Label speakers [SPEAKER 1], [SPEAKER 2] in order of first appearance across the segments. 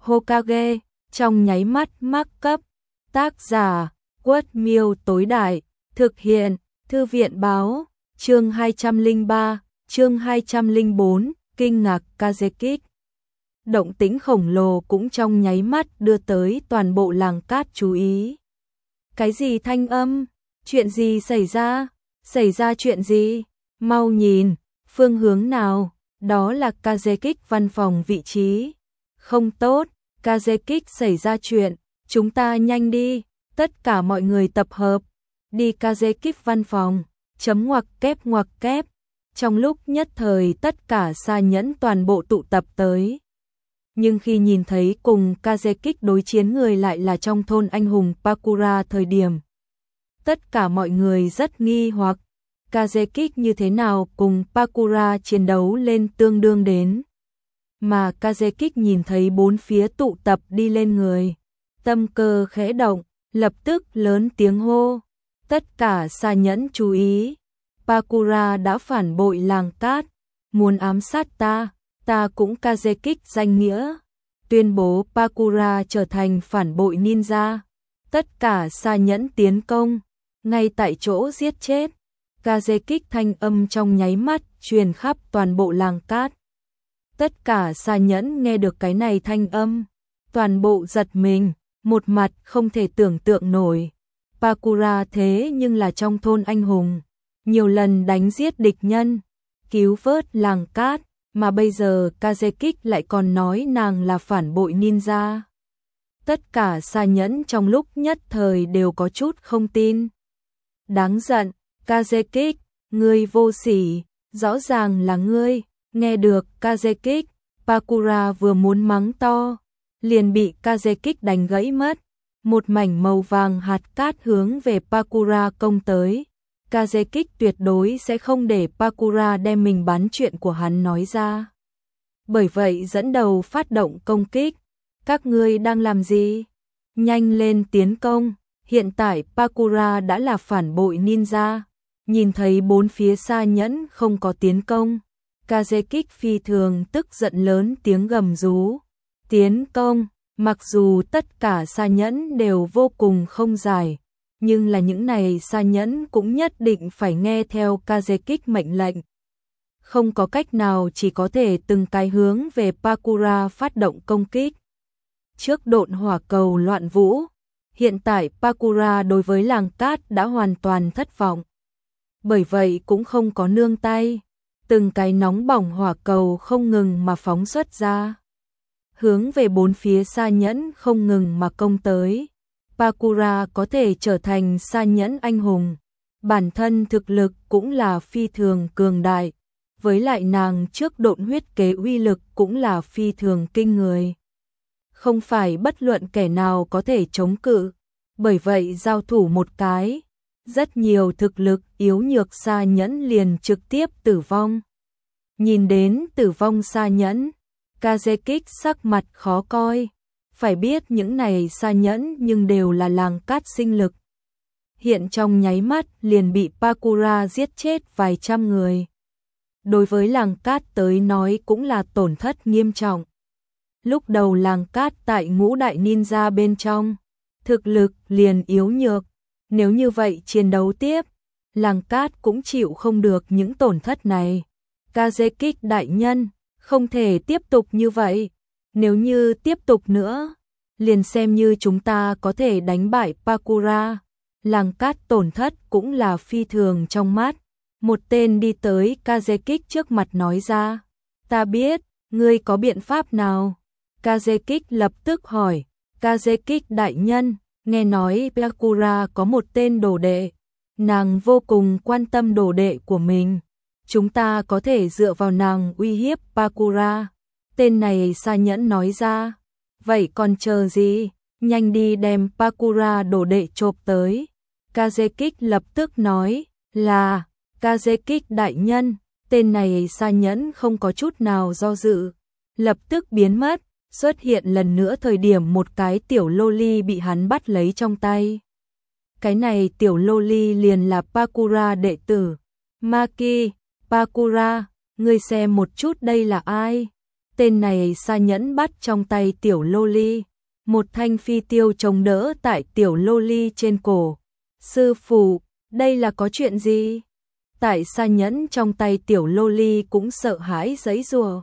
[SPEAKER 1] Hokage, trong nháy mắt mắc cấp. Tác giả, Quất Miêu tối đại, thực hiện, Thư viện báo, chương 203, chương 204, kinh ngạc Kazekage. Động tĩnh khổng lồ cũng trong nháy mắt đưa tới toàn bộ làng cát chú ý. Cái gì thanh âm? Chuyện gì xảy ra? Xảy ra chuyện gì? Mau nhìn, phương hướng nào? Đó là Kazekage văn phòng vị trí. Không tốt, Kazekage xảy ra chuyện, chúng ta nhanh đi, tất cả mọi người tập hợp. Đi Kazekage văn phòng, ngoặc kép. Trong lúc nhất thời tất cả xa nhẫn toàn bộ tụ tập tới. Nhưng khi nhìn thấy cùng Kazekage đối chiến người lại là trong thôn anh hùng Pakura thời điểm. Tất cả mọi người rất nghi hoặc, Kazekage như thế nào cùng Pakura chiến đấu lên tương đương đến. Mà Kazekage nhìn thấy bốn phía tụ tập đi lên người. Tâm cơ khẽ động, lập tức lớn tiếng hô. Tất cả xa nhẫn chú ý. Pakura đã phản bội làng cát, muốn ám sát ta cũng Kazekage danh nghĩa. Tuyên bố Pakura trở thành phản bội ninja. Tất cả xa nhẫn tiến công, ngay tại chỗ giết chết. Kazekage thanh âm trong nháy mắt truyền khắp toàn bộ làng cát. Tất cả xa nhẫn nghe được cái này thanh âm, toàn bộ giật mình, một mặt không thể tưởng tượng nổi. Pakura thế nhưng là trong thôn anh hùng, nhiều lần đánh giết địch nhân, cứu vớt làng cát, mà bây giờ Kazekage lại còn nói nàng là phản bội ninja. Tất cả xa nhẫn trong lúc nhất thời đều có chút không tin. Đáng giận, Kazekage, ngươi vô sỉ, rõ ràng là ngươi. Nghe được Kazekage, Pakura vừa muốn mắng to, liền bị Kazekage đánh gãy mất. Một mảnh màu vàng hạt cát hướng về Pakura công tới. Kazekage tuyệt đối sẽ không để Pakura đem mình bán chuyện của hắn nói ra. Bởi vậy dẫn đầu phát động công kích. Các ngươi đang làm gì? Nhanh lên tiến công. Hiện tại Pakura đã là phản bội ninja. Nhìn thấy bốn phía xa nhẫn không có tiến công. Kazekage phi thường tức giận lớn tiếng gầm rú. Tiến công, mặc dù tất cả xa nhẫn đều vô cùng không giải, nhưng là những này xa nhẫn cũng nhất định phải nghe theo Kazekage mệnh lệnh. Không có cách nào, chỉ có thể từng cái hướng về Pakura phát động công kích. Trước độn hỏa cầu loạn vũ, hiện tại Pakura đối với làng cát đã hoàn toàn thất vọng. Bởi vậy cũng không có nương tay. Từng cái nóng bỏng hỏa cầu không ngừng mà phóng xuất ra, hướng về bốn phía xa nhẫn không ngừng mà công tới. Pakura có thể trở thành xa nhẫn anh hùng, bản thân thực lực cũng là phi thường cường đại, với lại nàng trước độn huyết kế uy lực cũng là phi thường kinh người. Không phải bất luận kẻ nào có thể chống cự, bởi vậy giao thủ một cái, rất nhiều thực lực yếu nhược xa nhẫn liền trực tiếp tử vong. Nhìn đến tử vong xa nhẫn, Kazekage sắc mặt khó coi. Phải biết những này xa nhẫn nhưng đều là làng cát sinh lực. Hiện trong nháy mắt liền bị Pakura giết chết vài trăm người. Đối với làng cát tới nói cũng là tổn thất nghiêm trọng. Lúc đầu làng cát tại ngũ đại ninja bên trong, thực lực liền yếu nhược. Nếu như vậy chiến đấu tiếp, làng cát cũng chịu không được những tổn thất này. Kazekage đại nhân, không thể tiếp tục như vậy. Nếu như tiếp tục nữa, liền xem như chúng ta có thể đánh bại Pakura, làng cát tổn thất cũng là phi thường trong mắt. Một tên đi tới Kazekage trước mặt nói ra. Ta biết, ngươi có biện pháp nào? Kazekage lập tức hỏi. Kazekage đại nhân, nghe nói Pakura có một tên đồ đệ. Nàng vô cùng quan tâm đồ đệ của mình. Chúng ta có thể dựa vào nàng uy hiếp Pakura. Tên này xa nhẫn nói ra. Vậy còn chờ gì? Nhanh đi đem Pakura đồ đệ chộp tới. Kazekage lập tức nói là Kazekage đại nhân. Tên này xa nhẫn không có chút nào do dự, lập tức biến mất. Xuất hiện lần nữa thời điểm một cái tiểu loli bị hắn bắt lấy trong tay. Cái này tiểu loli liền là Pakura đệ tử. Maki, Pakura, ngươi xem một chút đây là ai? Tên này Sa Nhẫn bắt trong tay tiểu lô ly, một thanh phi tiêu chống đỡ tại tiểu lô ly trên cổ. Sư phụ, đây là có chuyện gì? Tại Sa Nhẫn trong tay tiểu lô ly cũng sợ hãi giãy giụa.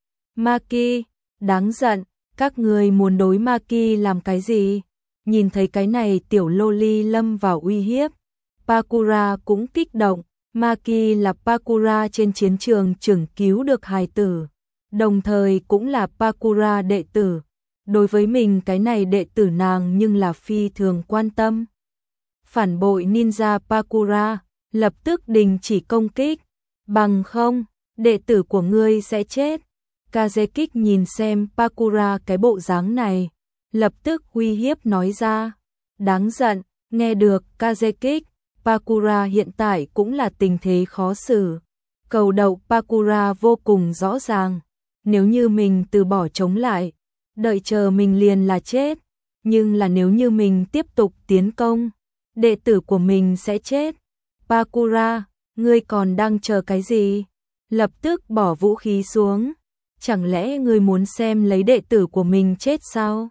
[SPEAKER 1] Maki, đáng giận, các người muốn đối Maki làm cái gì? Nhìn thấy cái này tiểu lô ly lâm vào uy hiếp. Pakura cũng kích động, Maki là Pakura trên chiến trường chừng cứu được hài tử, đồng thời cũng là Pakura đệ tử. Đối với mình cái này đệ tử nàng nhưng là phi thường quan tâm. Phản bội ninja Pakura, lập tức đình chỉ công kích, bằng không, đệ tử của ngươi sẽ chết. Kazekik nhìn xem Pakura cái bộ dáng này, lập tức uy hiếp nói ra. Đáng giận, nghe được Kazekik, Pakura hiện tại cũng là tình thế khó xử. Cầu đậu Pakura vô cùng rõ ràng, nếu như mình từ bỏ chống lại, đợi chờ mình liền là chết, nhưng là nếu như mình tiếp tục tiến công, đệ tử của mình sẽ chết. Pakura, ngươi còn đang chờ cái gì? Lập tức bỏ vũ khí xuống, chẳng lẽ ngươi muốn xem lấy đệ tử của mình chết sao?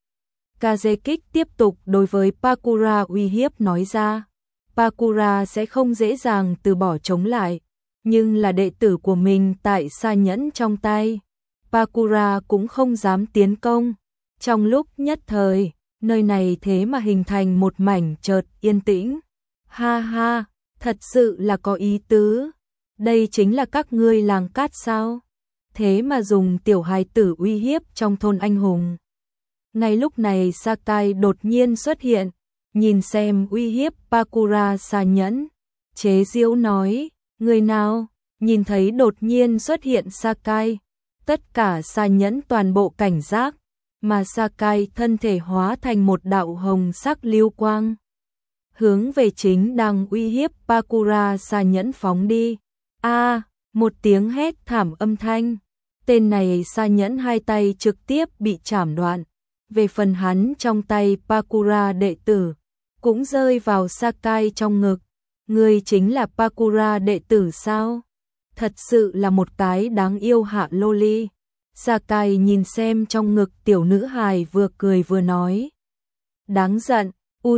[SPEAKER 1] Kazekik tiếp tục đối với Pakura uy hiếp nói ra. Pakura sẽ không dễ dàng từ bỏ chống lại, nhưng là đệ tử của mình tại Sa Nhẫn trong tay, Pakura cũng không dám tiến công. Trong lúc nhất thời, nơi này thế mà hình thành một mảnh chợt yên tĩnh. Ha ha, thật sự là có ý tứ. Đây chính là các ngươi làng cát sao? Thế mà dùng tiểu hài tử uy hiếp trong thôn anh hùng. Ngay lúc này Sakai đột nhiên xuất hiện, nhìn xem uy hiếp Pakura Sa Nhẫn, chế giễu nói, người nào? Nhìn thấy đột nhiên xuất hiện Sakai, tất cả Sa Nhẫn toàn bộ cảnh giác, mà Sakai thân thể hóa thành một đạo hồng sắc lưu quang, hướng về chính đang uy hiếp Pakura Sa Nhẫn phóng đi. A, một tiếng hét thảm âm thanh, tên này Sa Nhẫn hai tay trực tiếp bị chảm đoạn. Về phần hắn trong tay Pakura đệ tử, cũng rơi vào Sakai trong ngực. Ngươi chính là Pakura đệ tử sao? Thật sự là một cái đáng yêu hạ loli. Sakai nhìn xem trong ngực tiểu nữ hài vừa cười vừa nói. Đáng giận,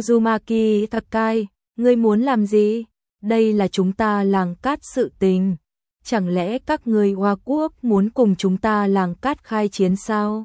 [SPEAKER 1] Uzumaki Sakai, ngươi muốn làm gì? Đây là chúng ta làng cát sự tình. Chẳng lẽ các người Hoa Quốc muốn cùng chúng ta làng cát khai chiến sao?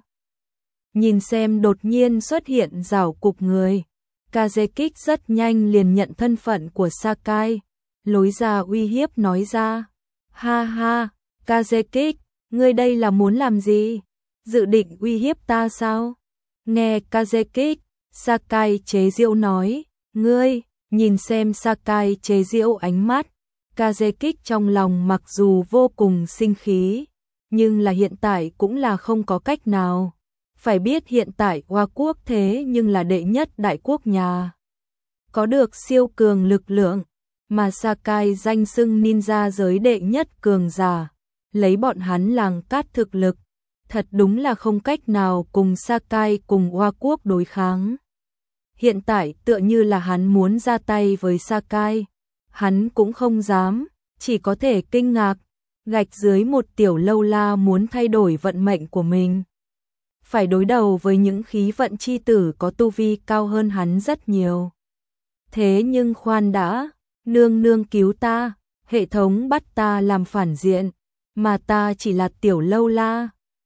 [SPEAKER 1] Nhìn xem đột nhiên xuất hiện rào cục người, Kazekik rất nhanh liền nhận thân phận của Sakai, lối ra uy hiếp nói ra. Ha ha, Kazekik, ngươi đây là muốn làm gì? Dự định uy hiếp ta sao? Nghe Kazekik, Sakai chế giễu nói, ngươi, nhìn xem Sakai chế giễu ánh mắt, Kazekik trong lòng mặc dù vô cùng sinh khí, nhưng là hiện tại cũng là không có cách nào. Phải biết hiện tại Hoa Quốc thế nhưng là đệ nhất đại quốc nhà, có được siêu cường lực lượng, mà Sakai danh xưng ninja giới đệ nhất cường giả, lấy bọn hắn làng cát thực lực, thật đúng là không cách nào cùng Sakai cùng Hoa Quốc đối kháng. Hiện tại tựa như là hắn muốn ra tay với Sakai, hắn cũng không dám, chỉ có thể kinh ngạc, gạch dưới một tiểu lâu la muốn thay đổi vận mệnh của mình. Phải đối đầu với những khí vận chi tử có tu vi cao hơn hắn rất nhiều. Thế nhưng khoan đã, nương nương cứu ta, hệ thống bắt ta làm phản diện, mà ta chỉ là tiểu lâu la,